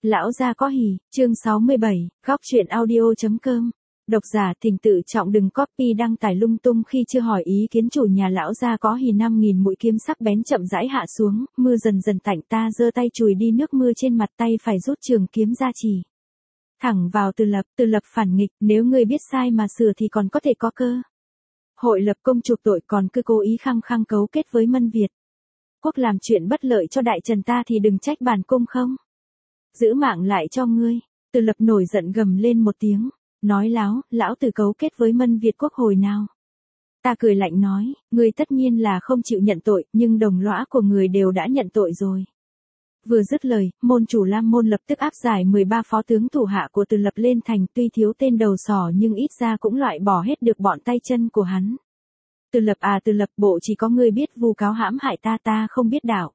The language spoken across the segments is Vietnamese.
Lão gia có hỉ, chương 67, góc truyện audio.com. Độc giả Thỉnh tự trọng đừng copy đăng tải lung tung khi chưa hỏi ý kiến chủ nhà. Lão gia có hỉ 5.000 mũi kiếm sắc bén chậm rãi hạ xuống, mưa dần dần tạnh. Ta giơ tay chùi đi nước mưa trên mặt, tay phải rút trường kiếm ra chỉ thẳng vào Từ Lập phản nghịch, nếu ngươi biết sai mà sửa thì còn có thể có cơ hội lập công chuộc tội, còn cứ cố ý khăng khăng cấu kết với Mân Việt quốc làm chuyện bất lợi cho đại trần ta thì đừng trách bản cung không giữ mạng lại cho ngươi. Từ Lập nổi giận gầm lên một tiếng, nói lão tử cấu kết với Mân Việt quốc hồi nào. Ta cười lạnh nói, ngươi tất nhiên là không chịu nhận tội, nhưng đồng lõa của người đều đã nhận tội rồi. Vừa dứt lời, môn chủ Lam Môn lập tức áp giải 13 phó tướng thủ hạ của Từ Lập lên thành, tuy thiếu tên đầu sỏ nhưng ít ra cũng loại bỏ hết được bọn tay chân của hắn. Từ Lập, bộ chỉ có ngươi biết vu cáo hãm hại ta không biết đạo.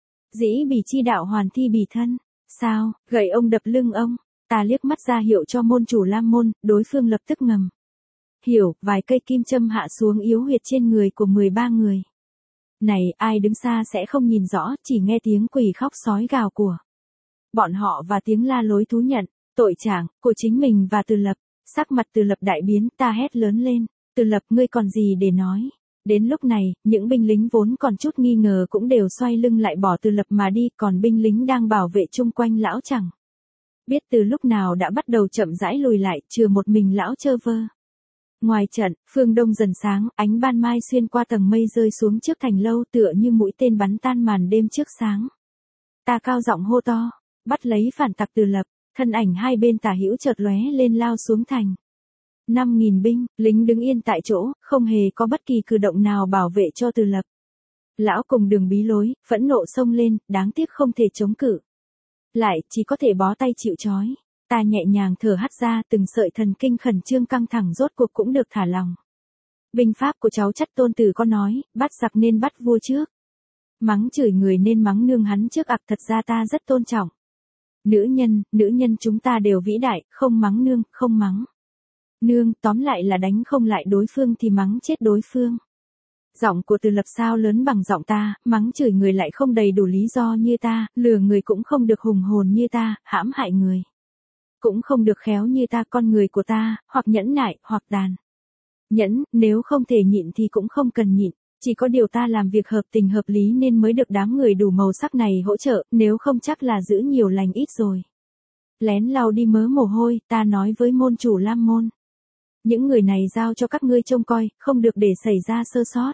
Dĩ bỉ chi đạo hoàn thi bỉ thân. Sao, gậy ông đập lưng ông. Ta liếc mắt ra hiệu cho môn chủ Lam Môn, đối phương lập tức ngầm hiểu, vài cây kim châm hạ xuống yếu huyệt trên người của 13 người. Này, ai đứng xa sẽ không nhìn rõ, chỉ nghe tiếng quỷ khóc sói gào của bọn họ và tiếng la lối thú nhận tội trạng của chính mình và Từ Lập. Sắc mặt Từ Lập đại biến, ta hét lớn lên, Từ Lập, ngươi còn gì để nói. Đến lúc này, những binh lính vốn còn chút nghi ngờ cũng đều xoay lưng lại bỏ Từ Lập mà đi, còn binh lính đang bảo vệ chung quanh lão chẳng biết từ lúc nào đã bắt đầu chậm rãi lùi lại, trừ một mình lão Chơ Vơ. Ngoài trận, phương đông dần sáng, ánh ban mai xuyên qua tầng mây rơi xuống trước thành lâu, tựa như mũi tên bắn tan màn đêm trước sáng. Ta cao giọng hô to, bắt lấy phản tặc Từ Lập. Thân ảnh hai bên tả hữu chợt lóe lên lao xuống thành. 5.000 binh, lính đứng yên tại chỗ, không hề có bất kỳ cử động nào bảo vệ cho Từ Lập. Lão cùng đường bí lối, phẫn nộ xông lên, đáng tiếc không thể chống cự lại, chỉ có thể bó tay chịu trói. Ta nhẹ nhàng thở hắt ra, từng sợi thần kinh khẩn trương căng thẳng rốt cuộc cũng được thả lỏng. Binh pháp của cháu Chắt Tôn Tử có nói, bắt giặc nên bắt vua trước, mắng chửi người nên mắng nương hắn trước. Thật ra ta rất tôn trọng nữ nhân chúng ta đều vĩ đại, không mắng nương, không mắng nương, tóm lại là đánh không lại đối phương thì mắng chết đối phương. Giọng của Từ Lập sao lớn bằng giọng ta, mắng chửi người lại không đầy đủ lý do như ta, lừa người cũng không được hùng hồn như ta, hãm hại người cũng không được khéo như ta. Con người của ta, hoặc nhẫn nại, hoặc tàn nhẫn, nếu không thể nhịn thì cũng không cần nhịn. Chỉ có điều ta làm việc hợp tình hợp lý nên mới được đám người đủ màu sắc này hỗ trợ, nếu không chắc là giữ nhiều lành ít rồi. Lén lau đi mớ mồ hôi, ta nói với môn chủ Lam Môn, những người này giao cho các ngươi trông coi, không được để xảy ra sơ sót.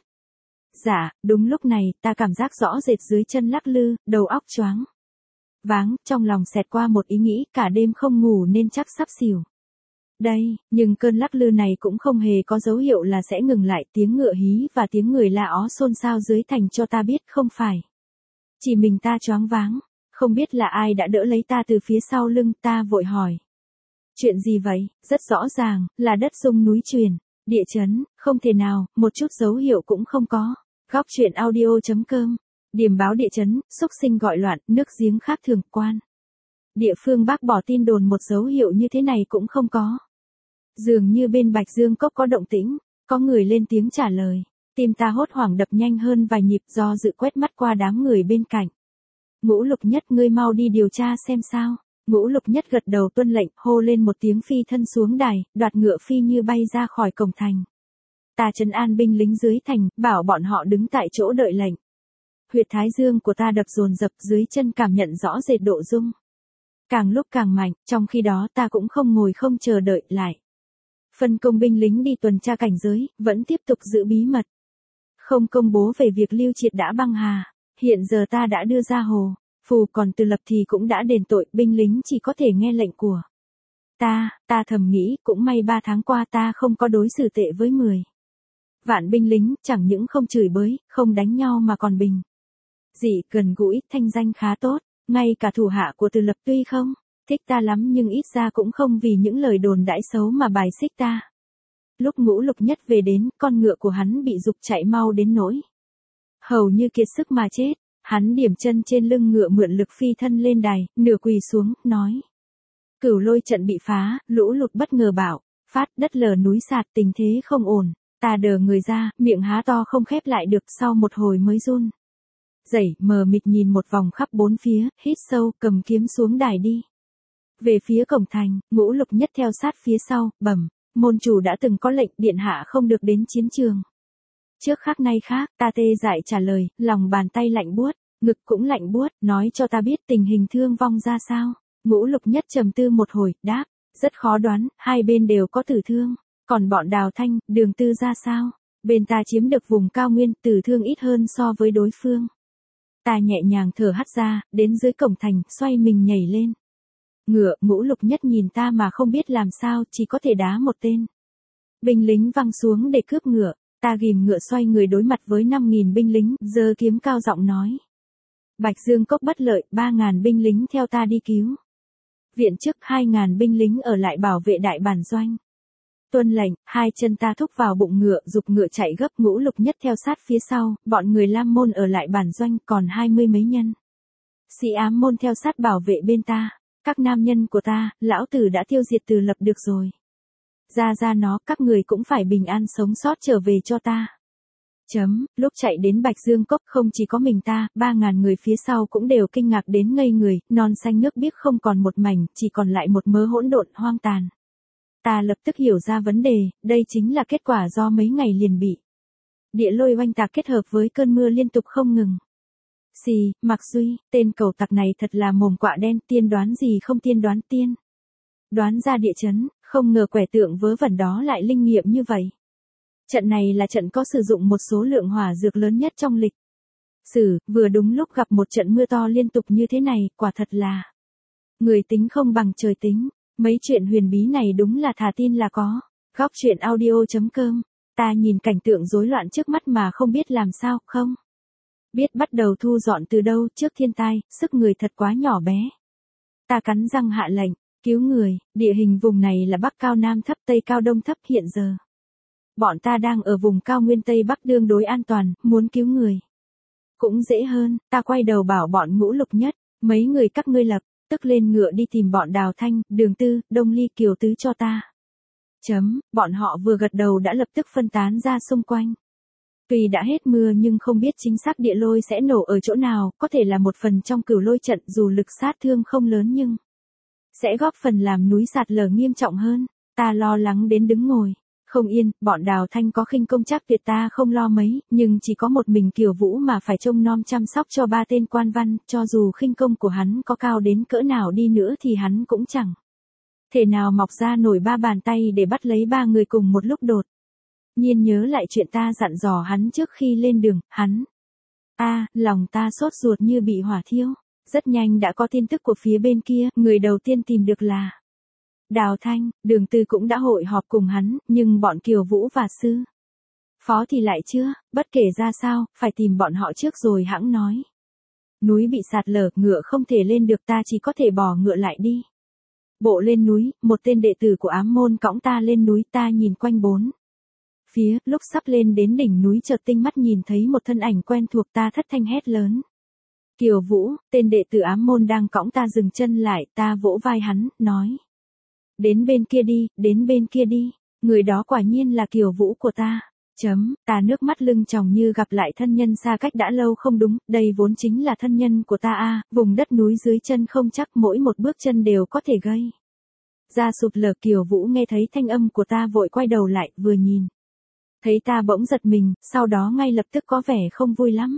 Dạ, đúng lúc này, ta cảm giác rõ rệt dưới chân lắc lư, đầu óc choáng váng, trong lòng xẹt qua một ý nghĩ, cả đêm không ngủ nên chắc sắp xỉu đây, nhưng cơn lắc lư này cũng không hề có dấu hiệu là sẽ ngừng lại. Tiếng ngựa hí và tiếng người la ó xôn xao dưới thành cho ta biết không phải chỉ mình ta choáng váng. Không biết là ai đã đỡ lấy ta từ phía sau lưng. Ta vội hỏi, chuyện gì vậy? Rất rõ ràng, là đất rung núi chuyển, địa chấn, không thể nào, một chút dấu hiệu cũng không có. Góc truyện audio.com. Điểm báo địa chấn, xúc sinh gọi loạn, nước giếng khác thường quan. Địa phương bác bỏ tin đồn, một dấu hiệu như thế này cũng không có. Dường như bên Bạch Dương Cốc có động tĩnh, có người lên tiếng trả lời. Tim ta hốt hoảng đập nhanh hơn vài nhịp, do dự quét mắt qua đám người bên cạnh. Ngũ Lục Nhất, ngươi mau đi điều tra xem sao. Ngũ Lục Nhất gật đầu tuân lệnh, hô lên một tiếng phi thân xuống đài, đoạt ngựa phi như bay ra khỏi cổng thành. Ta trấn an binh lính dưới thành, bảo bọn họ đứng tại chỗ đợi lệnh. Huyệt thái dương của ta đập dồn dập, dưới chân cảm nhận rõ rệt độ rung càng lúc càng mạnh. Trong khi đó ta cũng không ngồi không chờ đợi lại, phân công binh lính đi tuần tra cảnh giới, vẫn tiếp tục giữ bí mật, không công bố về việc Lưu Triệt đã băng hà. Hiện giờ ta đã đưa ra hồ phù, còn Từ Lập thì cũng đã đền tội, binh lính chỉ có thể nghe lệnh của ta. Ta thầm nghĩ, cũng may 3 tháng qua ta không có đối xử tệ với 10 vạn binh lính, chẳng những không chửi bới, không đánh nhau mà còn bình dị, gần gũi, thanh danh khá tốt. Ngay cả thủ hạ của Từ Lập tuy không thích ta lắm nhưng ít ra cũng không vì những lời đồn đãi xấu mà bài xích ta. Lúc Ngũ Lục Nhất về đến, con ngựa của hắn bị giục chạy mau đến nỗi hầu như kiệt sức mà chết. Hắn điểm chân trên lưng ngựa, mượn lực phi thân lên đài, nửa quỳ xuống, nói: Cửu Lôi trận bị phá, lũ lụt bất ngờ bạo phát, đất lở núi sạt, tình thế không ổn. Ta đờ người ra, miệng há to không khép lại được, sau một hồi mới run rẩy mờ mịt nhìn một vòng khắp bốn phía, hít sâu, cầm kiếm xuống đài đi. Về phía cổng thành, Ngũ Lục Nhất theo sát phía sau, bẩm, môn chủ đã từng có lệnh điện hạ không được đến chiến trường. Trước khác nay khác, ta tê dại trả lời, lòng bàn tay lạnh buốt, ngực cũng lạnh buốt, nói cho ta biết tình hình thương vong ra sao. Ngũ Lục Nhất trầm tư một hồi, đáp, rất khó đoán, hai bên đều có tử thương, còn bọn Đào Thanh, Đường Tư ra sao? Bên ta chiếm được vùng cao nguyên, tử thương ít hơn so với đối phương. Ta nhẹ nhàng thở hắt ra, đến dưới cổng thành, xoay mình nhảy lên. Ngựa, Ngũ Lục Nhất nhìn ta mà không biết làm sao, chỉ có thể đá một tên. Binh lính văng xuống để cướp ngựa, ta ghìm ngựa xoay người đối mặt với 5.000 binh lính, giơ kiếm cao giọng nói. Bạch Dương Cốc bất lợi, 3.000 binh lính theo ta đi cứu. Viện trước 2.000 binh lính ở lại bảo vệ đại bản doanh. Tuân lệnh, hai chân ta thúc vào bụng ngựa, giục ngựa chạy gấp. Ngũ Lục Nhất theo sát phía sau, bọn người Lam Môn ở lại bản doanh còn 20 mấy nhân. Sĩ Ám Môn theo sát bảo vệ bên ta, các nam nhân của ta, lão tử đã tiêu diệt từ lập được rồi. Ra nó, các người cũng phải bình an sống sót trở về cho ta. Lúc chạy đến Bạch Dương Cốc không chỉ có mình ta, 3.000 người phía sau cũng đều kinh ngạc đến ngây người, non xanh nước biếc không còn một mảnh, chỉ còn lại một mớ hỗn độn hoang tàn. Ta lập tức hiểu ra vấn đề, đây chính là kết quả do mấy ngày liền bị địa lôi oanh tạc kết hợp với cơn mưa liên tục không ngừng. Mạc Duy, tên cầu tặc này thật là mồm quạ đen, tiên đoán gì không tiên đoán tiên. Đoán ra địa chấn, không ngờ quẻ tượng vớ vẩn đó lại linh nghiệm như vậy. Trận này là trận có sử dụng một số lượng hỏa dược lớn nhất trong lịch sử, vừa đúng lúc gặp một trận mưa to liên tục như thế này, quả thật là người tính không bằng trời tính. Mấy chuyện huyền bí này đúng là thà tin là có. Góc truyện audio.com. Ta nhìn cảnh tượng rối loạn trước mắt mà không biết làm sao, không biết bắt đầu thu dọn từ đâu. Trước thiên tai, sức người thật quá nhỏ bé. Ta cắn răng hạ lệnh, cứu người. Địa hình vùng này là Bắc cao Nam thấp, Tây cao Đông thấp. Hiện giờ bọn ta đang ở vùng cao nguyên Tây Bắc tương đối an toàn, muốn cứu người cũng dễ hơn. Ta quay đầu bảo bọn Ngũ Lục Nhất, mấy người các ngươi lập tức lên ngựa đi tìm bọn Đào Thanh, Đường Tư, Đông Ly, Kiều Tứ cho ta. Bọn họ vừa gật đầu đã lập tức phân tán ra xung quanh. Tuy đã hết mưa nhưng không biết chính xác địa lôi sẽ nổ ở chỗ nào, có thể là một phần trong cửu lôi trận, dù lực sát thương không lớn nhưng sẽ góp phần làm núi sạt lở nghiêm trọng hơn. Ta lo lắng đến đứng ngồi không yên. Bọn Đào Thanh có khinh công chắc tuyệt ta không lo mấy, nhưng chỉ có một mình Kiều Vũ mà phải trông nom chăm sóc cho 3 tên quan văn, cho dù khinh công của hắn có cao đến cỡ nào đi nữa thì hắn cũng chẳng thể nào mọc ra nổi 3 bàn tay để bắt lấy 3 người cùng một lúc. Đột nhiên nhớ lại chuyện ta dặn dò hắn trước khi lên đường, hắn lòng ta sốt ruột như bị hỏa thiêu. Rất nhanh đã có tin tức của phía bên kia, người đầu tiên tìm được là Đào Thanh. Đường Tư cũng đã hội họp cùng hắn, nhưng bọn Kiều Vũ và Sư Phó thì lại chưa. Bất kể ra sao, phải tìm bọn họ trước rồi hãng nói. Núi bị sạt lở, ngựa không thể lên được, ta chỉ có thể bỏ ngựa lại đi bộ lên núi. Một tên đệ tử của Ám Môn cõng ta lên núi. Ta nhìn quanh bốn phía, lúc sắp lên đến đỉnh núi chợt tinh mắt nhìn thấy một thân ảnh quen thuộc. Ta thất thanh hét lớn. Kiều Vũ, tên đệ tử Ám Môn đang cõng ta dừng chân lại. Ta vỗ vai hắn, nói. Đến bên kia đi, đến bên kia đi. Người đó quả nhiên là Kiều Vũ của ta. Ta nước mắt lưng tròng như gặp lại thân nhân xa cách đã lâu. Không đúng, đây vốn chính là thân nhân của ta vùng đất núi dưới chân không chắc, mỗi một bước chân đều có thể gây ra sụt lở. Kiều Vũ nghe thấy thanh âm của ta vội quay đầu lại, vừa nhìn thấy ta bỗng giật mình, sau đó ngay lập tức có vẻ không vui lắm.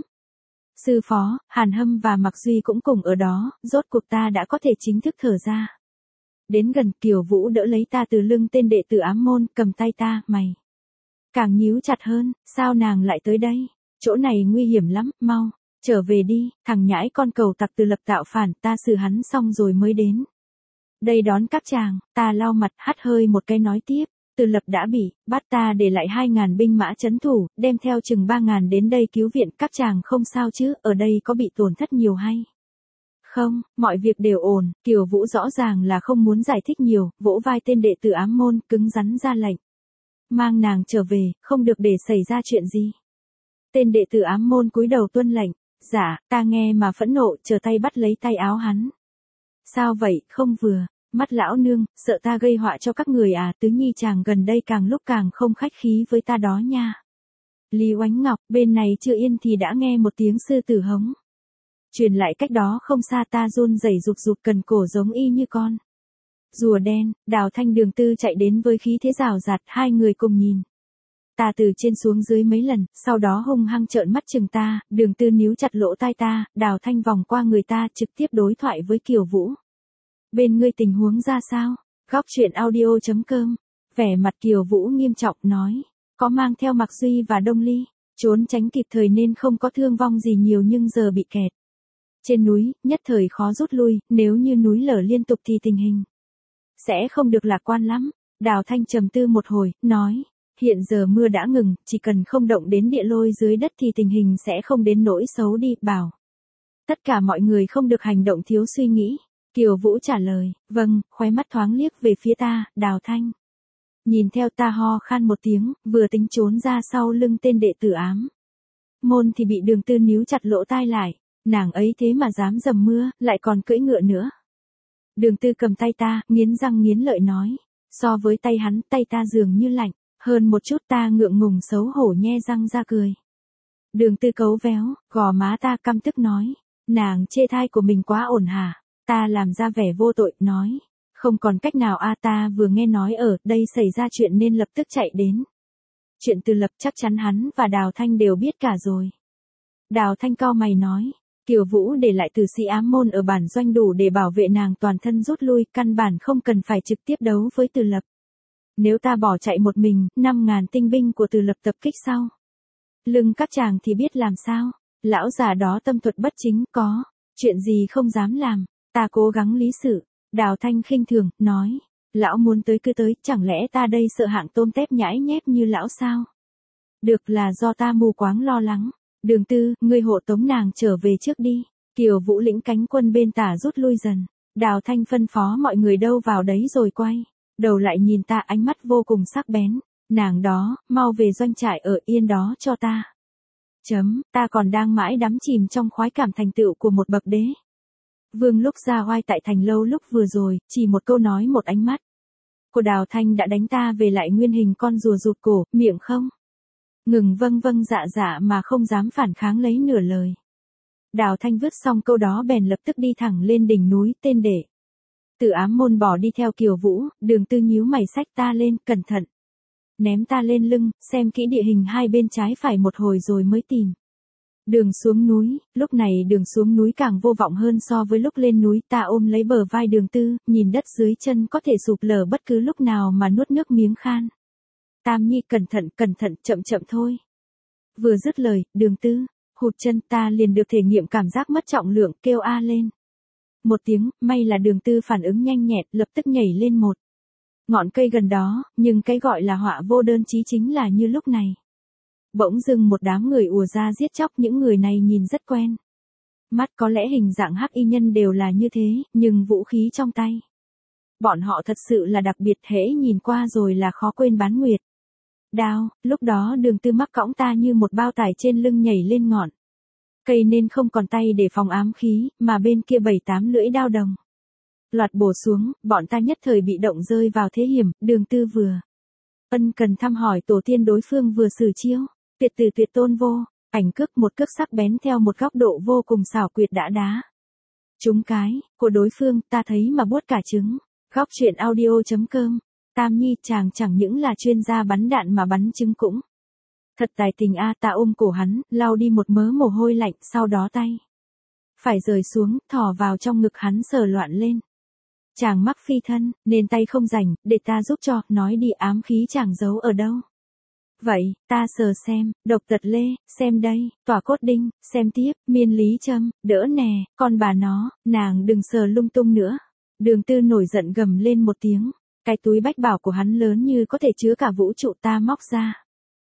Sư Phó, Hàn Hâm và Mạc Duy cũng cùng ở đó, rốt cuộc ta đã có thể chính thức thở ra. Đến gần, Kiều Vũ đỡ lấy ta từ lưng tên đệ tử Ám Môn, cầm tay ta, mày càng nhíu chặt hơn. Sao nàng lại tới đây? Chỗ này nguy hiểm lắm, mau trở về đi. Thằng nhãi con cầu tặc Từ Lập tạo phản, ta xử hắn xong rồi mới đến đây đón các chàng. Ta lau mặt, hắt hơi một cái nói tiếp. Từ Lập đã bị bắt, ta để lại 2.000 binh mã trấn thủ, đem theo chừng 3.000 đến đây cứu viện. Các chàng không sao chứ? Ở đây có bị tổn thất nhiều hay không? Mọi việc đều ổn. Kiều Vũ rõ ràng là không muốn giải thích nhiều, vỗ vai tên đệ tử Ám Môn, cứng rắn ra lệnh. Mang nàng trở về, không được để xảy ra chuyện gì. Tên đệ tử Ám Môn cúi đầu tuân lệnh. Dạ, ta nghe mà phẫn nộ, trở tay bắt lấy tay áo hắn. Sao vậy, không vừa mắt lão nương, sợ ta gây họa cho các người à? Tứ nhi chàng gần đây càng lúc càng không khách khí với ta đó nha. Lý Oánh Ngọc, bên này chưa yên thì đã nghe một tiếng sư tử hống truyền lại cách đó không xa. Ta run rẩy rụt rụt cần cổ giống y như con Rùa đen, Đào Thanh Đường Tư chạy đến với khí thế rào rạt, hai người cùng nhìn. Ta từ trên xuống dưới mấy lần, sau đó hung hăng trợn mắt chừng ta, Đường Tư níu chặt lỗ tai ta, Đào Thanh vòng qua người ta trực tiếp đối thoại với Kiều Vũ. Bên ngươi tình huống ra sao? Góc truyện audio.com. Vẻ mặt Kiều Vũ nghiêm trọng nói. Có mang theo Mạc Duy và Đông Ly. Trốn tránh kịp thời nên không có thương vong gì nhiều nhưng giờ bị kẹt. Trên núi, nhất thời khó rút lui, nếu như núi lở liên tục thì tình hình sẽ không được lạc quan lắm. Đào Thanh trầm tư một hồi, nói. Hiện giờ mưa đã ngừng, chỉ cần không động đến địa lôi dưới đất thì tình hình sẽ không đến nỗi xấu đi, bảo. Tất cả mọi người không được hành động thiếu suy nghĩ. Kiều Vũ trả lời, vâng, khóe mắt thoáng liếc về phía ta, Đào Thanh. Nhìn theo ta ho khan một tiếng, vừa tính trốn ra sau lưng tên đệ tử ám môn thì bị Đường Tư níu chặt lỗ tai lại, nàng ấy thế mà dám dầm mưa, lại còn cưỡi ngựa nữa. Đường Tư cầm tay ta, nghiến răng nghiến lợi nói, so với tay hắn, tay ta dường như lạnh, hơn một chút. Ta ngượng ngùng xấu hổ nhe răng ra cười. Đường Tư cấu véo, gò má ta căm tức nói, nàng chê thai của mình quá ổn hả? Ta làm ra vẻ vô tội, nói, không còn cách nào a. Ta vừa nghe nói ở đây xảy ra chuyện nên lập tức chạy đến. Chuyện Từ Lập chắc chắn hắn và Đào Thanh đều biết cả rồi. Đào Thanh cau mày nói, Kiều Vũ để lại tử sĩ ám môn ở bản doanh đủ để bảo vệ nàng toàn thân rút lui, căn bản không cần phải trực tiếp đấu với Từ Lập. Nếu ta bỏ chạy một mình, 5.000 tinh binh của Từ Lập tập kích sau lưng các chàng thì biết làm sao. Lão già đó tâm thuật bất chính, có chuyện gì không dám làm. Ta cố gắng lý sự. Đào Thanh khinh thường, nói, lão muốn tới cứ tới, chẳng lẽ ta đây sợ hạng tôm tép nhãi nhép như lão sao? Được, là do ta mù quáng lo lắng. Đường Tư, ngươi hộ tống nàng trở về trước đi. Kiều Vũ lĩnh cánh quân bên tả rút lui dần. Đào Thanh phân phó mọi người đâu vào đấy rồi quay đầu lại nhìn ta, ánh mắt vô cùng sắc bén. Nàng đó, mau về doanh trại ở yên đó cho ta. Ta còn đang mãi đắm chìm trong khoái cảm thành tựu của một bậc đế vương lúc ra oai tại thành lâu lúc vừa rồi, chỉ một câu nói một ánh mắt của Đào Thanh đã đánh ta về lại nguyên hình con rùa rụt cổ, miệng không ngừng vâng vâng dạ dạ mà không dám phản kháng lấy nửa lời. Đào Thanh vứt xong câu đó bèn lập tức đi thẳng lên đỉnh núi. Tên đệ tử ám môn bỏ đi theo Kiều Vũ. Đường Tư nhíu mày xách ta lên, cẩn thận ném ta lên lưng, xem kỹ địa hình hai bên trái phải một hồi rồi mới tìm đường xuống núi. Lúc này đường xuống núi càng vô vọng hơn so với lúc lên núi. Ta ôm lấy bờ vai Đường Tư, nhìn đất dưới chân có thể sụp lở bất cứ lúc nào mà nuốt nước miếng khan. Tam Nhi, cẩn thận, chậm chậm thôi. Vừa dứt lời, Đường Tư hụt chân, ta liền được thể nghiệm cảm giác mất trọng lượng, kêu a lên một tiếng. May là Đường Tư phản ứng nhanh nhẹn, lập tức nhảy lên một ngọn cây gần đó. Nhưng cái gọi là họa vô đơn chí chính là như lúc này. Bỗng dưng một đám người ùa ra giết chóc. Những người này nhìn rất quen mắt, có lẽ hình dạng hắc y nhân đều là như thế, nhưng vũ khí trong tay bọn họ thật sự là đặc biệt, hễ nhìn qua rồi là khó quên bán nguyệt đao. Lúc đó Đường Tư mắc cõng ta như một bao tải trên lưng nhảy lên ngọn cây nên không còn tay để phòng ám khí, mà bên kia 7-8 lưỡi đao đồng loạt bổ xuống, bọn ta nhất thời bị động rơi vào thế hiểm. Đường Tư vừa ân cần thăm hỏi tổ tiên đối phương vừa sử chiêu tuyệt tử tuyệt tôn vô ảnh cước, một cước sắc bén theo một góc độ vô cùng xảo quyệt đã đá trúng cái của đối phương. Ta thấy mà buốt cả trứng. Góc truyện audio.com. Tam Nhi, chàng chẳng những là chuyên gia bắn đạn mà bắn trứng cũng thật tài tình a. Ta ôm cổ hắn, lau đi một mớ mồ hôi lạnh, sau đó tay phải rời xuống, thò vào trong ngực hắn sờ loạn lên. Chàng mắc phi thân, nên tay không rảnh, để ta giúp cho, nói đi, ám khí chàng giấu ở đâu? Vậy, ta sờ xem, độc tật lê, xem đây, tỏa cốt đinh, xem tiếp, miên lý châm, đỡ nè, con bà nó, nàng đừng sờ lung tung nữa. Đường Tư nổi giận gầm lên một tiếng, cái túi bách bảo của hắn lớn như có thể chứa cả vũ trụ. Ta móc ra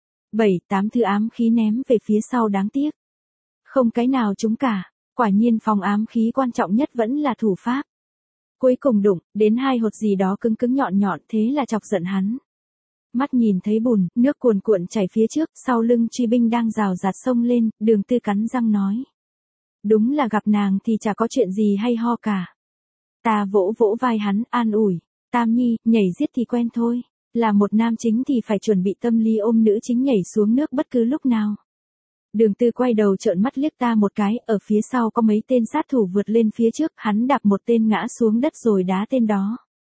7-8 thứ ám khí ném về phía sau, đáng tiếc không cái nào trúng cả. Quả nhiên phòng ám khí quan trọng nhất vẫn là thủ pháp. Cuối cùng đụng đến hai hột gì đó cứng cứng nhọn nhọn, thế là chọc giận hắn. Mắt nhìn thấy bùn, nước cuồn cuộn chảy phía trước, sau lưng truy binh đang rào rạt xông lên. Đường Tư cắn răng nói, đúng là gặp nàng thì chả có chuyện gì hay ho cả. Ta vỗ vỗ vai hắn, an ủi, Tam Nhi, nhảy giết thì quen thôi, là một nam chính thì phải chuẩn bị tâm lý ôm nữ chính nhảy xuống nước bất cứ lúc nào. Đường Tư quay đầu trợn mắt liếc ta một cái, ở phía sau có mấy tên sát thủ vượt lên phía trước, hắn đạp một tên ngã xuống đất rồi đá tên đó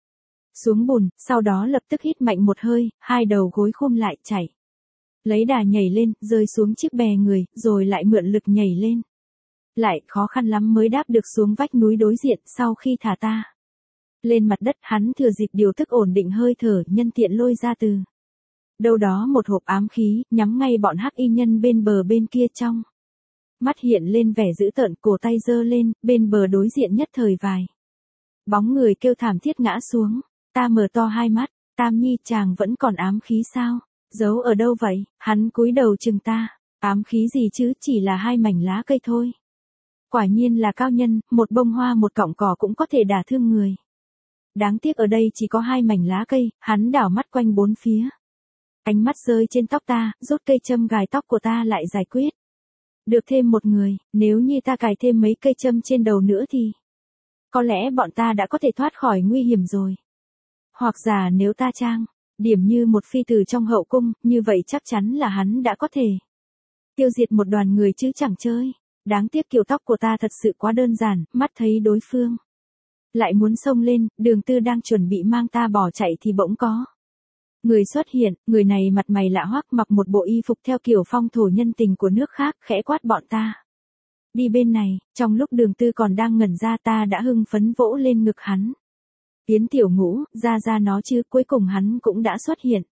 xuống bùn, sau đó lập tức hít mạnh một hơi, hai đầu gối khum lại chạy. Lấy đà nhảy lên, rơi xuống chiếc bè người, rồi lại mượn lực nhảy lên. Lại khó khăn lắm mới đáp được xuống vách núi đối diện. Sau khi thả ta lên mặt đất, hắn thừa dịp điều thức ổn định hơi thở, nhân tiện lôi ra từ đâu đó một hộp ám khí, nhắm ngay bọn hắc y nhân bên bờ bên kia. Trong mắt hiện lên vẻ dữ tợn, cổ tay giơ lên, bên bờ đối diện nhất thời vài bóng người kêu thảm thiết ngã xuống. Ta mở to hai mắt, Tam Nhi chàng vẫn còn ám khí sao? Giấu ở đâu vậy? Hắn cúi đầu chừng ta. Ám khí gì chứ, chỉ là hai mảnh lá cây thôi. Quả nhiên là cao nhân, một bông hoa một cọng cỏ cũng có thể đả thương người. Đáng tiếc ở đây chỉ có hai mảnh lá cây. Hắn đảo mắt quanh bốn phía. Ánh mắt rơi trên tóc ta, rút cây châm gài tóc của ta lại giải quyết. Được thêm một người, nếu như ta cài thêm mấy cây châm trên đầu nữa thì có lẽ bọn ta đã có thể thoát khỏi nguy hiểm rồi. Hoặc giả nếu ta trang điểm như một phi tử trong hậu cung, như vậy chắc chắn là hắn đã có thể tiêu diệt một đoàn người chứ chẳng chơi. Đáng tiếc kiểu tóc của ta thật sự quá đơn giản, mắt thấy đối phương lại muốn xông lên, Đường Tư đang chuẩn bị mang ta bỏ chạy thì bỗng có người xuất hiện. Người này mặt mày lạ hoắc, mặc một bộ y phục theo kiểu phong thổ nhân tình của nước khác, khẽ quát bọn ta đi bên này. Trong lúc Đường Tư còn đang ngẩn ra, ta đã hưng phấn vỗ lên ngực hắn. Tiến tiểu ngũ, ra nó chứ. Cuối cùng hắn cũng đã xuất hiện.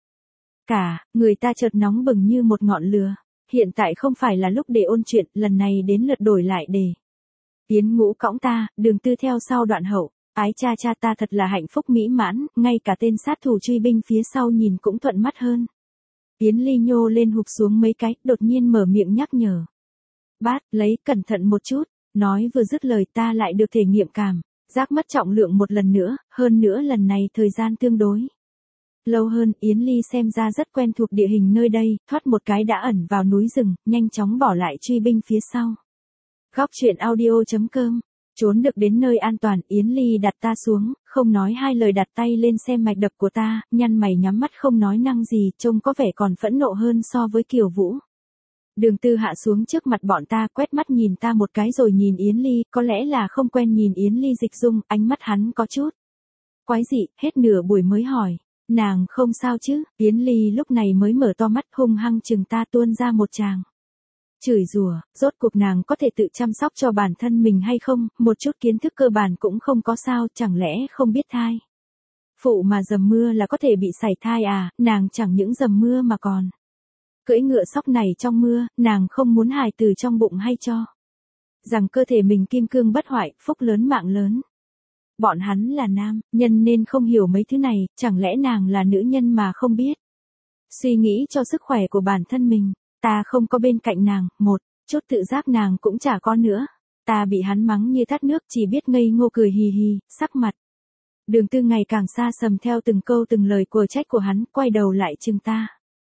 Cả người ta chợt nóng bừng như một ngọn lửa. Hiện tại không phải là lúc để ôn chuyện, lần này đến lượt đổi lại để Tiến ngũ cõng ta, Đường Tư theo sau đoạn hậu. Ái cha cha, ta thật là hạnh phúc mỹ mãn, ngay cả tên sát thủ truy binh phía sau nhìn cũng thuận mắt hơn. Tiến Ly nhô lên hụp xuống mấy cái, đột nhiên mở miệng nhắc nhở. Bát, lấy cẩn thận một chút. Nói vừa dứt lời, ta lại được thể nghiệm cảm giác mất trọng lượng một lần nữa, hơn nữa lần này thời gian tương đối lâu hơn. Yến Ly xem ra rất quen thuộc địa hình nơi đây, thoát một cái đã ẩn vào núi rừng, nhanh chóng bỏ lại truy binh phía sau. Góc truyện audio.com. Trốn được đến nơi an toàn, Yến Ly đặt ta xuống, không nói hai lời đặt tay lên xem mạch đập của ta, nhăn mày nhắm mắt không nói năng gì, trông có vẻ còn phẫn nộ hơn so với Kiều Vũ. Đường Tư hạ xuống trước mặt bọn ta, quét mắt nhìn ta một cái rồi nhìn Yến Ly, có lẽ là không quen nhìn Yến Ly dịch dung, ánh mắt hắn có chút quái dị, hết nửa buổi mới hỏi. Nàng không sao chứ? Yến Ly lúc này mới mở to mắt, hung hăng chừng ta, tuôn ra một tràng chửi rủa. Rốt cuộc nàng có thể tự chăm sóc cho bản thân mình hay không, một chút kiến thức cơ bản cũng không có sao, chẳng lẽ không biết thai phụ mà dầm mưa là có thể bị sảy thai à? Nàng chẳng những dầm mưa mà còn cưỡi ngựa sóc này trong mưa. Nàng không muốn hài từ trong bụng hay cho rằng cơ thể mình kim cương bất hoại, phúc lớn mạng lớn. Bọn hắn là nam nhân nên không hiểu mấy thứ này, chẳng lẽ nàng là nữ nhân mà không biết suy nghĩ cho sức khỏe của bản thân mình. Ta không có bên cạnh nàng, một chút tự giác nàng cũng chả có nữa. Ta bị hắn mắng như thác nước, chỉ biết ngây ngô cười hì hì, sắc mặt Đường Tư ngày càng xa sầm theo từng câu từng lời của trách của hắn, quay đầu lại chừng ta.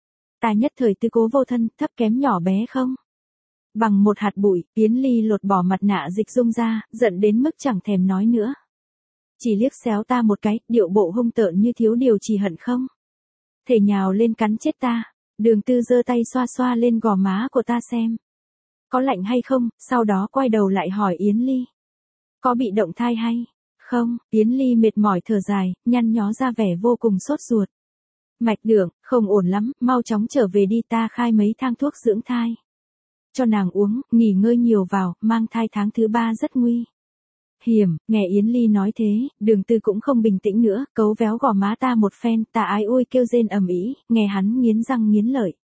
Ta nhất thời tư cố vô thân, thấp kém nhỏ bé không bằng một hạt bụi. Yến Ly lột bỏ mặt nạ dịch dung ra, giận đến mức chẳng thèm nói nữa. Chỉ liếc xéo ta một cái, điệu bộ hung tợn như thiếu điều chỉ hận không thể nhào lên cắn chết ta. Đường Tư giơ tay xoa xoa lên gò má của ta xem có lạnh hay không, sau đó quay đầu lại hỏi Yến Ly. Có bị động thai hay không? Yến Ly mệt mỏi thở dài, nhăn nhó ra vẻ vô cùng sốt ruột. Mạch Đường, không ổn lắm, mau chóng trở về đi, ta khai mấy thang thuốc dưỡng thai cho nàng uống, nghỉ ngơi nhiều vào, mang thai tháng thứ 3 rất nguy hiểm. Nghe Yến Ly nói thế, Đường Tư cũng không bình tĩnh nữa, cấu véo gò má ta một phen, ta ái ôi kêu rên ầm ĩ, nghe hắn nghiến răng nghiến lợi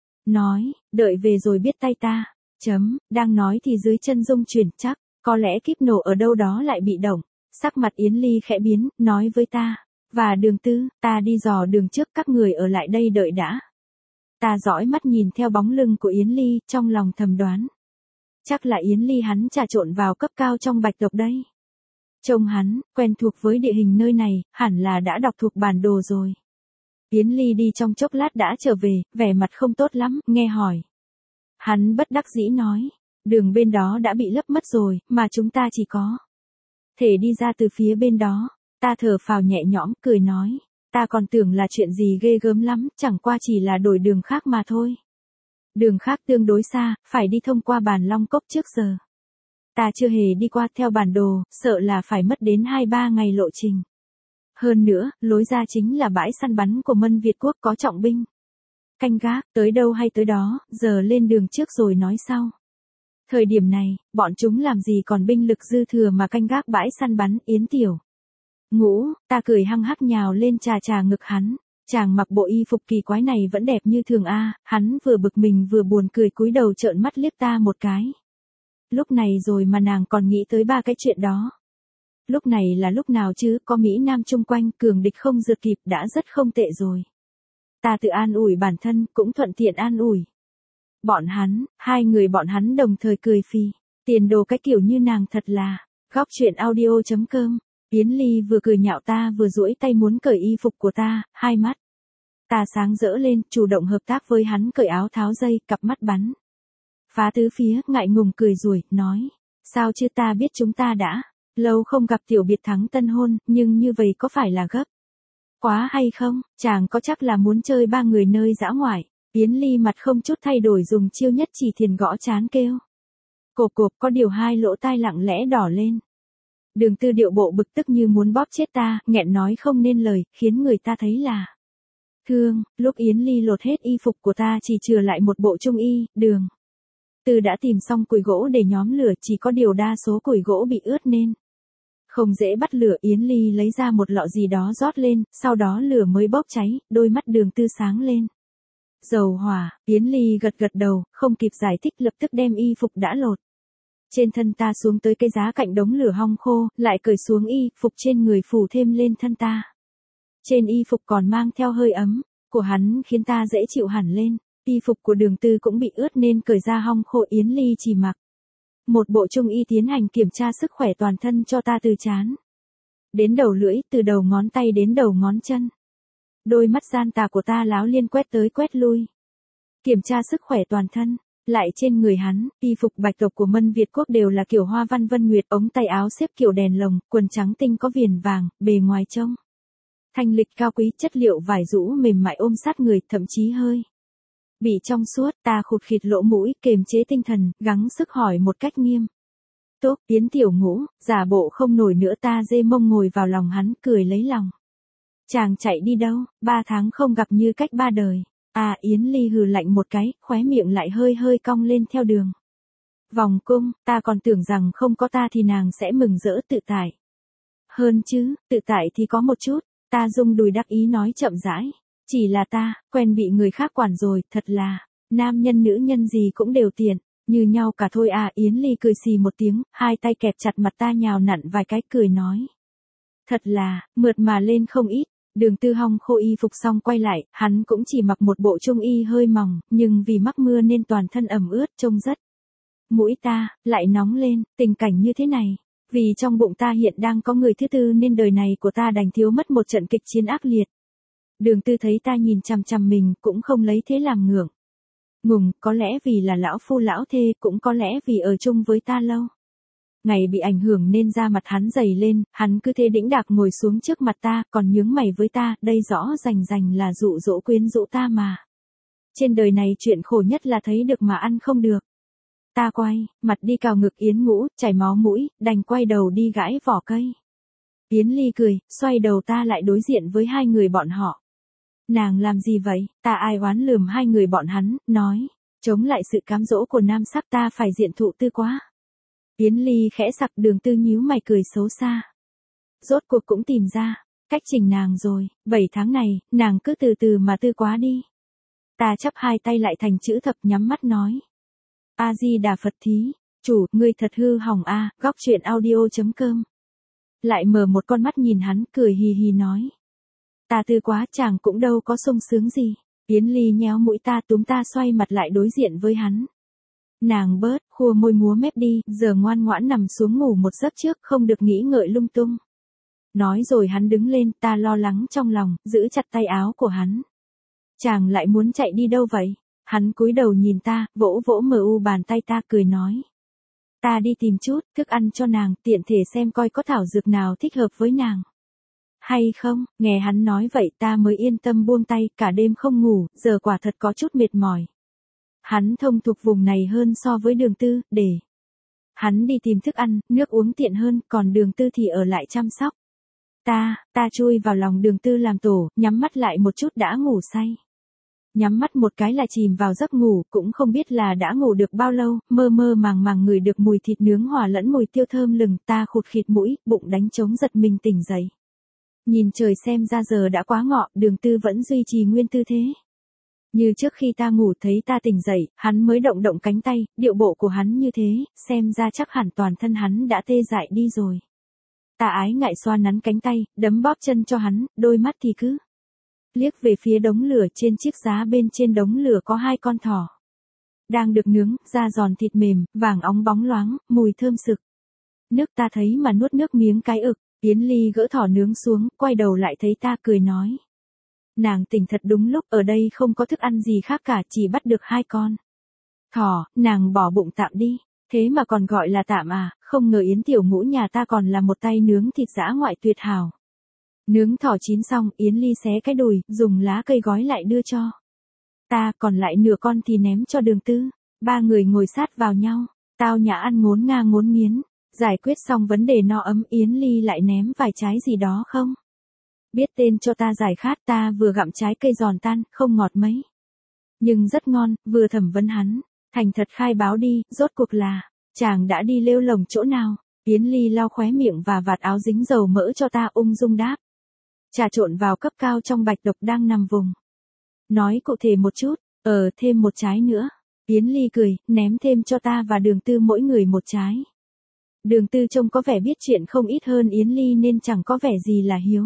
nói, đợi về rồi biết tay ta. Đang nói thì dưới chân rung chuyển, chắc có lẽ kíp nổ ở đâu đó lại bị động. Sắc mặt Yến Ly khẽ biến, nói với ta và Đường Tư, ta đi dò đường trước, các người ở lại đây đợi đã. Ta dõi mắt nhìn theo bóng lưng của Yến Ly, trong lòng thầm đoán. Chắc là Yến Ly hắn trà trộn vào cấp cao trong bạch tộc đây. Trông hắn, quen thuộc với địa hình nơi này, hẳn là đã đọc thuộc bản đồ rồi. Yến Ly đi trong chốc lát đã trở về, vẻ mặt không tốt lắm, nghe hỏi. Hắn bất đắc dĩ nói, đường bên đó đã bị lấp mất rồi, mà chúng ta chỉ có thể đi ra từ phía bên đó. Ta thở phào nhẹ nhõm, cười nói, ta còn tưởng là chuyện gì ghê gớm lắm, chẳng qua chỉ là đổi đường khác mà thôi. Đường khác tương đối xa, phải đi thông qua Bàn Long Cốc trước giờ. Ta chưa hề đi qua, theo bản đồ, sợ là phải mất đến 2-3 ngày lộ trình. Hơn nữa, lối ra chính là bãi săn bắn của Mân Việt Quốc có trọng binh. Canh gác, tới đâu hay tới đó, giờ lên đường trước rồi nói sau. Thời điểm này, bọn chúng làm gì còn binh lực dư thừa mà canh gác bãi săn bắn. Yến Tiểu Ngũ, ta cười hăng hắc nhào lên chà ngực hắn. Chàng mặc bộ y phục kỳ quái này vẫn đẹp như thường a. Hắn vừa bực mình vừa buồn cười cúi đầu trợn mắt liếc ta một cái. Lúc này rồi mà nàng còn nghĩ tới ba cái chuyện đó. Lúc này là lúc nào chứ, có Mỹ Nam chung quanh, cường địch không rượt kịp đã rất không tệ rồi. Ta tự an ủi bản thân, cũng thuận tiện an ủi bọn hắn. Hai người bọn hắn đồng thời cười phì. Tiền đồ cái kiểu như nàng thật là. Góc chuyện audio.com. Yến Ly vừa cười nhạo ta vừa duỗi tay muốn cởi y phục của ta, hai mắt ta sáng rỡ lên, chủ động hợp tác với hắn cởi áo tháo dây, cặp mắt bắn phá tứ phía, ngại ngùng cười rủi, nói: sao chứ, ta biết chúng ta đã lâu không gặp, tiểu biệt thắng tân hôn, nhưng như vậy có phải là gấp quá hay không? Chàng có chắc là muốn chơi ba người nơi dã ngoại? Yến Ly mặt không chút thay đổi dùng chiêu nhất chỉ thiền gõ trán kêu. Cộp cộp, có điều hai lỗ tai lặng lẽ đỏ lên. Đường Tư điệu bộ bực tức như muốn bóp chết ta, nghẹn nói không nên lời, khiến người ta thấy là thương. Lúc Yến Ly lột hết y phục của ta chỉ chừa lại một bộ trung y. Đường Tư đã tìm xong củi gỗ để nhóm lửa, chỉ có điều đa số củi gỗ bị ướt nên không dễ bắt lửa. Yến Ly lấy ra một lọ gì đó rót lên, sau đó lửa mới bốc cháy, đôi mắt Đường Tư sáng lên. Dầu hỏa. Yến Ly gật đầu, không kịp giải thích lập tức đem y phục đã lột trên thân ta xuống tới cái giá cạnh đống lửa hong khô, lại cởi xuống y phục trên người phủ thêm lên thân ta. Trên y phục còn mang theo hơi ấm của hắn khiến ta dễ chịu hẳn lên. Y phục của Đường Tư cũng bị ướt nên cởi ra hong khô. Yến Ly chỉ mặc một bộ trung y tiến hành kiểm tra sức khỏe toàn thân cho ta từ trán đến đầu lưỡi, từ đầu ngón tay đến đầu ngón chân. Đôi mắt gian tà của ta láo liên quét tới quét lui, kiểm tra sức khỏe toàn thân. Lại trên người hắn, y phục bạch tộc của Mân Việt Quốc đều là kiểu hoa văn vân nguyệt, ống tay áo xếp kiểu đèn lồng, quần trắng tinh có viền vàng, bề ngoài trông thanh lịch cao quý, chất liệu vải rũ mềm mại ôm sát người, thậm chí hơi bị trong suốt. Ta khụt khịt lỗ mũi, kềm chế tinh thần, gắng sức hỏi một cách nghiêm túc: Yến Tiểu Ngũ, giả bộ không nổi nữa. Ta dê mông ngồi vào lòng hắn, cười lấy lòng. Chàng chạy đi đâu? 3 tháng không gặp như cách 3 đời. À, Yến Ly hừ lạnh một cái, khóe miệng lại hơi cong lên theo đường vòng cung. Ta còn tưởng rằng không có ta thì nàng sẽ mừng rỡ tự tại hơn chứ. Tự tại thì có một chút. Ta rung đùi đắc ý nói chậm rãi. Chỉ là ta quen bị người khác quản rồi, thật là nam nhân nữ nhân gì cũng đều tiện như nhau cả thôi à. Yến Ly cười xì một tiếng, hai tay kẹp chặt mặt ta nhào nặn vài cái, cười nói: thật là mượt mà lên không ít. Đường Tư hong khô y phục xong quay lại, hắn cũng chỉ mặc một bộ trung y hơi mỏng, nhưng vì mắc mưa nên toàn thân ẩm ướt, trông rất mũi ta lại nóng lên. Tình cảnh như thế này, vì trong bụng ta hiện đang có người thứ tư nên đời này của ta đành thiếu mất một trận kịch chiến ác liệt. Đường Tư thấy ta nhìn chằm chằm mình, cũng không lấy thế làm ngượng ngùng, có lẽ vì là lão phu lão thê, cũng có lẽ vì ở chung với ta lâu ngày bị ảnh hưởng nên da mặt hắn dày lên. Hắn cứ thế đĩnh đạc ngồi xuống trước mặt ta, còn nhướng mày với ta, đây rõ rành là dụ dỗ quyến rũ ta mà. Trên đời này chuyện khổ nhất là thấy được mà ăn không được. Ta quay mặt đi cào ngực Yến Ngũ, chảy máu mũi, đành quay đầu đi gãi vỏ cây. Yến Ly cười, xoay đầu ta lại đối diện với hai người bọn họ. Nàng làm gì vậy? Ta ai oán lườm hai người bọn hắn, nói: chống lại sự cám dỗ của nam sắc, ta phải diện thụ tư quá. Yến Ly khẽ sặc. Đường Tư nhíu mày cười xấu xa. Rốt cuộc cũng tìm ra cách chỉnh nàng rồi. 7 tháng này, nàng cứ từ từ mà tư quá đi. Ta chắp hai tay lại thành chữ thập, nhắm mắt nói: A Di Đà Phật thí chủ, ngươi thật hư hỏng a. Góc chuyện audio.com. Lại mở một con mắt nhìn hắn, cười hì hì nói: ta tư quá, chàng cũng đâu có sung sướng gì. Yến Ly nhéo mũi ta, túm ta xoay mặt lại đối diện với hắn. Nàng bớt khua môi múa mép đi, giờ ngoan ngoãn nằm xuống ngủ một giấc trước, không được nghĩ ngợi lung tung. Nói rồi hắn đứng lên, ta lo lắng trong lòng, giữ chặt tay áo của hắn. Chàng lại muốn chạy đi đâu vậy? Hắn cúi đầu nhìn ta, vỗ vỗ bàn tay ta, cười nói: ta đi tìm chút thức ăn cho nàng, tiện thể xem coi có thảo dược nào thích hợp với nàng hay không. Nghe hắn nói vậy ta mới yên tâm buông tay. Cả đêm không ngủ, giờ quả thật có chút mệt mỏi. Hắn thông thuộc vùng này hơn so với Đường Tư, để hắn đi tìm thức ăn, nước uống tiện hơn, còn Đường Tư thì ở lại chăm sóc Ta chui vào lòng Đường Tư làm tổ, nhắm mắt lại một chút đã ngủ say. Nhắm mắt một cái là chìm vào giấc ngủ, cũng không biết là đã ngủ được bao lâu, mơ mơ màng màng ngửi được mùi thịt nướng hòa lẫn mùi tiêu thơm lừng, ta khụt khịt mũi, bụng đánh trống giật mình tỉnh dậy. Nhìn trời xem ra giờ đã quá ngọ, Đường Tư vẫn duy trì nguyên tư thế. Như trước khi ta ngủ thấy ta tỉnh dậy, hắn mới động động cánh tay, điệu bộ của hắn như thế, xem ra chắc hẳn toàn thân hắn đã tê dại đi rồi. Ta ái ngại xoa nắn cánh tay, đấm bóp chân cho hắn, đôi mắt thì cứ liếc về phía đống lửa, trên chiếc giá bên trên đống lửa có 2 con thỏ. Đang được nướng, da giòn thịt mềm, vàng óng bóng loáng, mùi thơm sực. Nước ta thấy mà nuốt nước miếng cái ực, Yến Ly gỡ thỏ nướng xuống, quay đầu lại thấy ta cười nói. Nàng tỉnh thật đúng lúc, ở đây không có thức ăn gì khác cả, chỉ bắt được 2 con thỏ, nàng bỏ bụng tạm đi. Thế mà còn gọi là tạm à, không ngờ Yến tiểu ngũ nhà ta còn là một tay nướng thịt dã ngoại tuyệt hảo. Nướng thỏ chín xong, Yến Ly xé cái đùi, dùng lá cây gói lại đưa cho ta, còn lại nửa con thì ném cho Đường Tư. 3 người ngồi sát vào nhau, tao nhã ăn ngốn nga ngốn nghiến. Giải quyết xong vấn đề no ấm, Yến Ly lại ném vài trái gì đó không biết tên cho ta giải khát. Ta vừa gặm trái cây giòn tan, không ngọt mấy, nhưng rất ngon, vừa thẩm vấn hắn. Thành thật khai báo đi, rốt cuộc là chàng đã đi lêu lồng chỗ nào? Yến Ly lau khóe miệng và vạt áo dính dầu mỡ cho ta, ung dung đáp. Trà trộn vào cấp cao trong bạch độc đang nằm vùng. Nói cụ thể một chút, thêm một trái nữa. Yến Ly cười, ném thêm cho ta và Đường Tư mỗi người một trái. Đường Tư trông có vẻ biết chuyện không ít hơn Yến Ly nên chẳng có vẻ gì là hiếu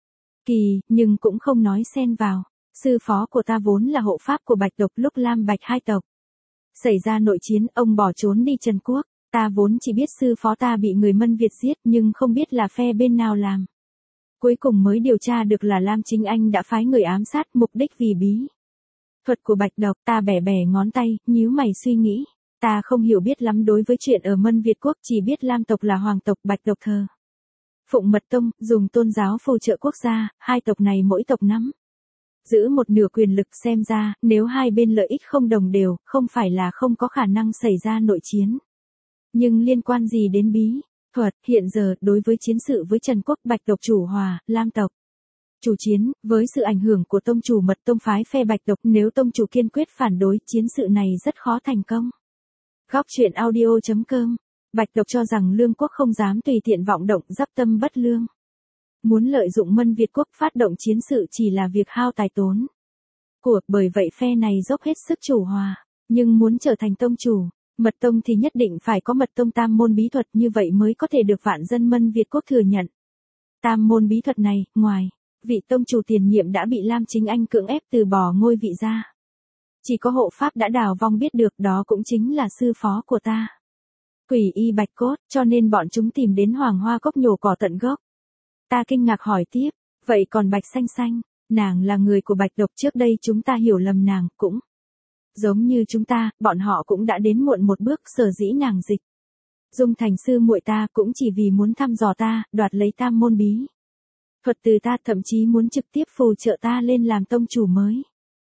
kỳ, nhưng cũng không nói xen vào. Sư phó của ta vốn là hộ pháp của bạch độc lúc Lam Bạch 2 tộc xảy ra nội chiến, ông bỏ trốn đi Trần Quốc. Ta vốn chỉ biết sư phó ta bị người Mân Việt giết nhưng không biết là phe bên nào làm. Cuối cùng mới điều tra được là Lam Chính Anh đã phái người ám sát, mục đích vì bí thuật của bạch độc. Ta bẻ bẻ ngón tay, nhíu mày suy nghĩ. Ta không hiểu biết lắm đối với chuyện ở Mân Việt quốc, chỉ biết Lam tộc là hoàng tộc, bạch độc thờ phụng mật tông, dùng tôn giáo phù trợ quốc gia, 2 tộc này mỗi tộc nắm giữ một nửa quyền lực. Xem ra, nếu hai bên lợi ích không đồng đều, không phải là không có khả năng xảy ra nội chiến. Nhưng liên quan gì đến bí thuật? Hiện giờ, đối với chiến sự với Trần Quốc, bạch tộc chủ hòa, Lam tộc chủ chiến, với sự ảnh hưởng của tông chủ mật tông phái phe bạch tộc, nếu tông chủ kiên quyết phản đối, chiến sự này rất khó thành công. Góc truyện audio.com. Bạch tộc cho rằng Lương quốc không dám tùy tiện vọng động, dắp tâm bất lương. Muốn lợi dụng Mân Việt quốc phát động chiến sự chỉ là việc hao tài tốn của, bởi vậy phe này dốc hết sức chủ hòa. Nhưng muốn trở thành tông chủ mật tông thì nhất định phải có mật tông tam môn bí thuật, như vậy mới có thể được vạn dân Mân Việt quốc thừa nhận. Tam môn bí thuật này, ngoài vị tông chủ tiền nhiệm đã bị Lam Chính Anh cưỡng ép từ bỏ ngôi vị ra, chỉ có hộ pháp đã đào vong biết được, đó cũng chính là sư phó của ta, Quỷ Y Bạch Cốt, cho nên bọn chúng tìm đến Hoàng Hoa Cốc nhổ cỏ tận gốc. Ta kinh ngạc hỏi tiếp, vậy còn Bạch Xanh Xanh, nàng là người của bạch độc, trước đây chúng ta hiểu lầm nàng, cũng giống như chúng ta, bọn họ cũng đã đến muộn một bước, sở dĩ nàng dịch dung thành sư muội ta cũng chỉ vì muốn thăm dò ta, đoạt lấy tam môn bí thuật từ ta, thậm chí muốn trực tiếp phù trợ ta lên làm tông chủ mới.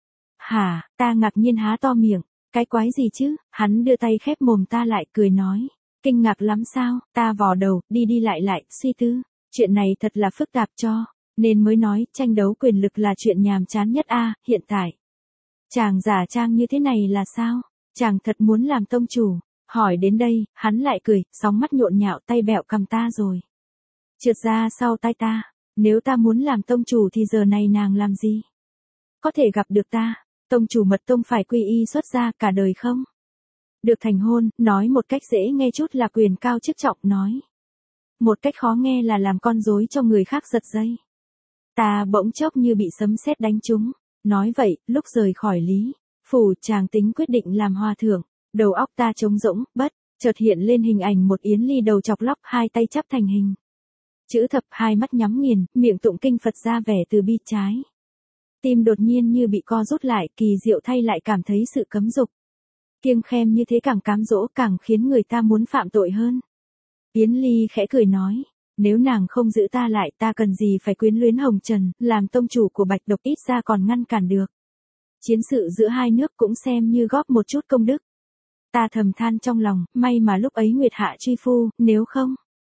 Hả? Ta ngạc nhiên há to miệng, cái quái gì chứ? Hắn đưa tay khép mồm ta lại, cười nói, kinh ngạc lắm sao? Ta vò đầu, đi đi lại lại, suy tư, chuyện này thật là phức tạp cho nên mới nói, tranh đấu quyền lực là chuyện nhàm chán nhất a. Hiện tại chàng giả trang như thế này là sao? Chàng thật muốn làm tông chủ? Hỏi đến đây, hắn lại cười, sóng mắt nhộn nhạo, tay bẹo cầm ta rồi trượt ra sau tay ta. Nếu ta muốn làm tông chủ thì giờ này nàng làm gì có thể gặp được ta? Tông chủ mật tông phải quy y xuất gia cả đời không được thành hôn, nói một cách dễ nghe chút là quyền cao chức trọng, nói một cách khó nghe là làm con rối cho người khác giật dây. Ta bỗng chốc như bị sấm sét đánh trúng. Nói vậy, lúc rời khỏi Lý phủ, chàng tính quyết định làm hòa thượng. Đầu óc ta trống rỗng, bất chợt hiện lên hình ảnh một Yến Ly đầu chọc lóc, hai tay chắp thành hình chữ thập, hai mắt nhắm nghiền, miệng tụng kinh Phật ra vẻ từ bi trái. Tim đột nhiên như bị co rút lại, kỳ diệu thay lại cảm thấy sự cấm dục kiêng khem như thế càng cám dỗ, càng khiến người ta muốn phạm tội hơn. Yến Ly khẽ cười nói, nếu nàng không giữ ta lại, ta cần gì phải quyến luyến hồng trần, làm tông chủ của bạch độc ít ra còn ngăn cản được chiến sự giữa hai nước, cũng xem như góp một chút công đức. Ta thầm than trong lòng, may mà lúc ấy Nguyệt Hạ truy phu, nếu không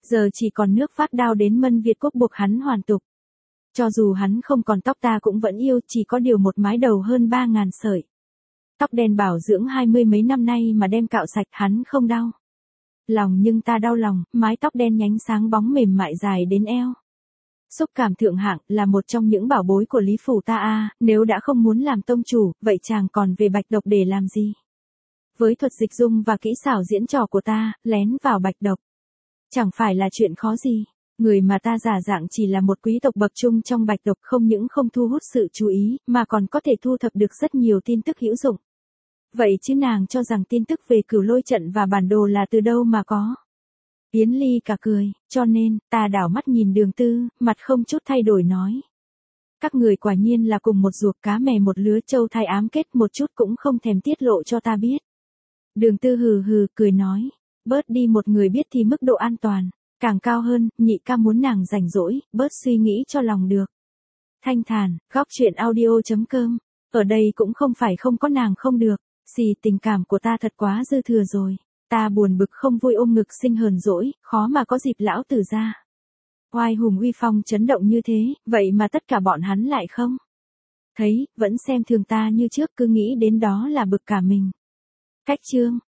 Giờ chỉ còn nước phát đao đến Mân Việt Quốc buộc hắn hoàn tục. Cho dù hắn không còn tóc ta cũng vẫn yêu, chỉ có điều một mái đầu hơn 3.000 sợi. Tóc đen bảo dưỡng 20 mấy năm nay mà đem cạo sạch hắn không đau lòng, nhưng ta đau lòng, mái tóc đen nhánh sáng bóng mềm mại dài đến eo. Xúc cảm thượng hạng, là một trong những bảo bối của Lý Phủ ta a. Nếu đã không muốn làm tông chủ, vậy chàng còn về Bạch Độc để làm gì? Với thuật dịch dung và kỹ xảo diễn trò của ta, lén vào Bạch Độc chẳng phải là chuyện khó gì. Người mà ta giả dạng chỉ là một quý tộc bậc trung trong Bạch Độc không những không thu hút sự chú ý, mà còn có thể thu thập được rất nhiều tin tức hữu dụng. Vậy chứ nàng cho rằng tin tức về Cửu Lôi trận và bản đồ là từ đâu mà có? Yến Ly cả cười, cho nên, ta đảo mắt nhìn Đường Tư, mặt không chút thay đổi nói. Các người quả nhiên là cùng một ruột cá mè một lứa, châu thai ám kết, một chút cũng không thèm tiết lộ cho ta biết. Đường Tư hừ hừ cười nói, bớt đi một người biết thì mức độ an toàn càng cao hơn, nhị ca muốn nàng rảnh rỗi, bớt suy nghĩ cho lòng được. Thanh thản, góc chuyện audio.com, ở đây cũng không phải không có nàng không được, xì tình cảm của ta thật quá dư thừa rồi. Ta buồn bực không vui ôm ngực sinh hờn dỗi, khó mà có dịp lão tử ra. Oai hùng uy phong chấn động như thế, vậy mà tất cả bọn hắn lại không thấy, vẫn xem thường ta như trước, cứ nghĩ đến đó là bực cả mình. Cách chương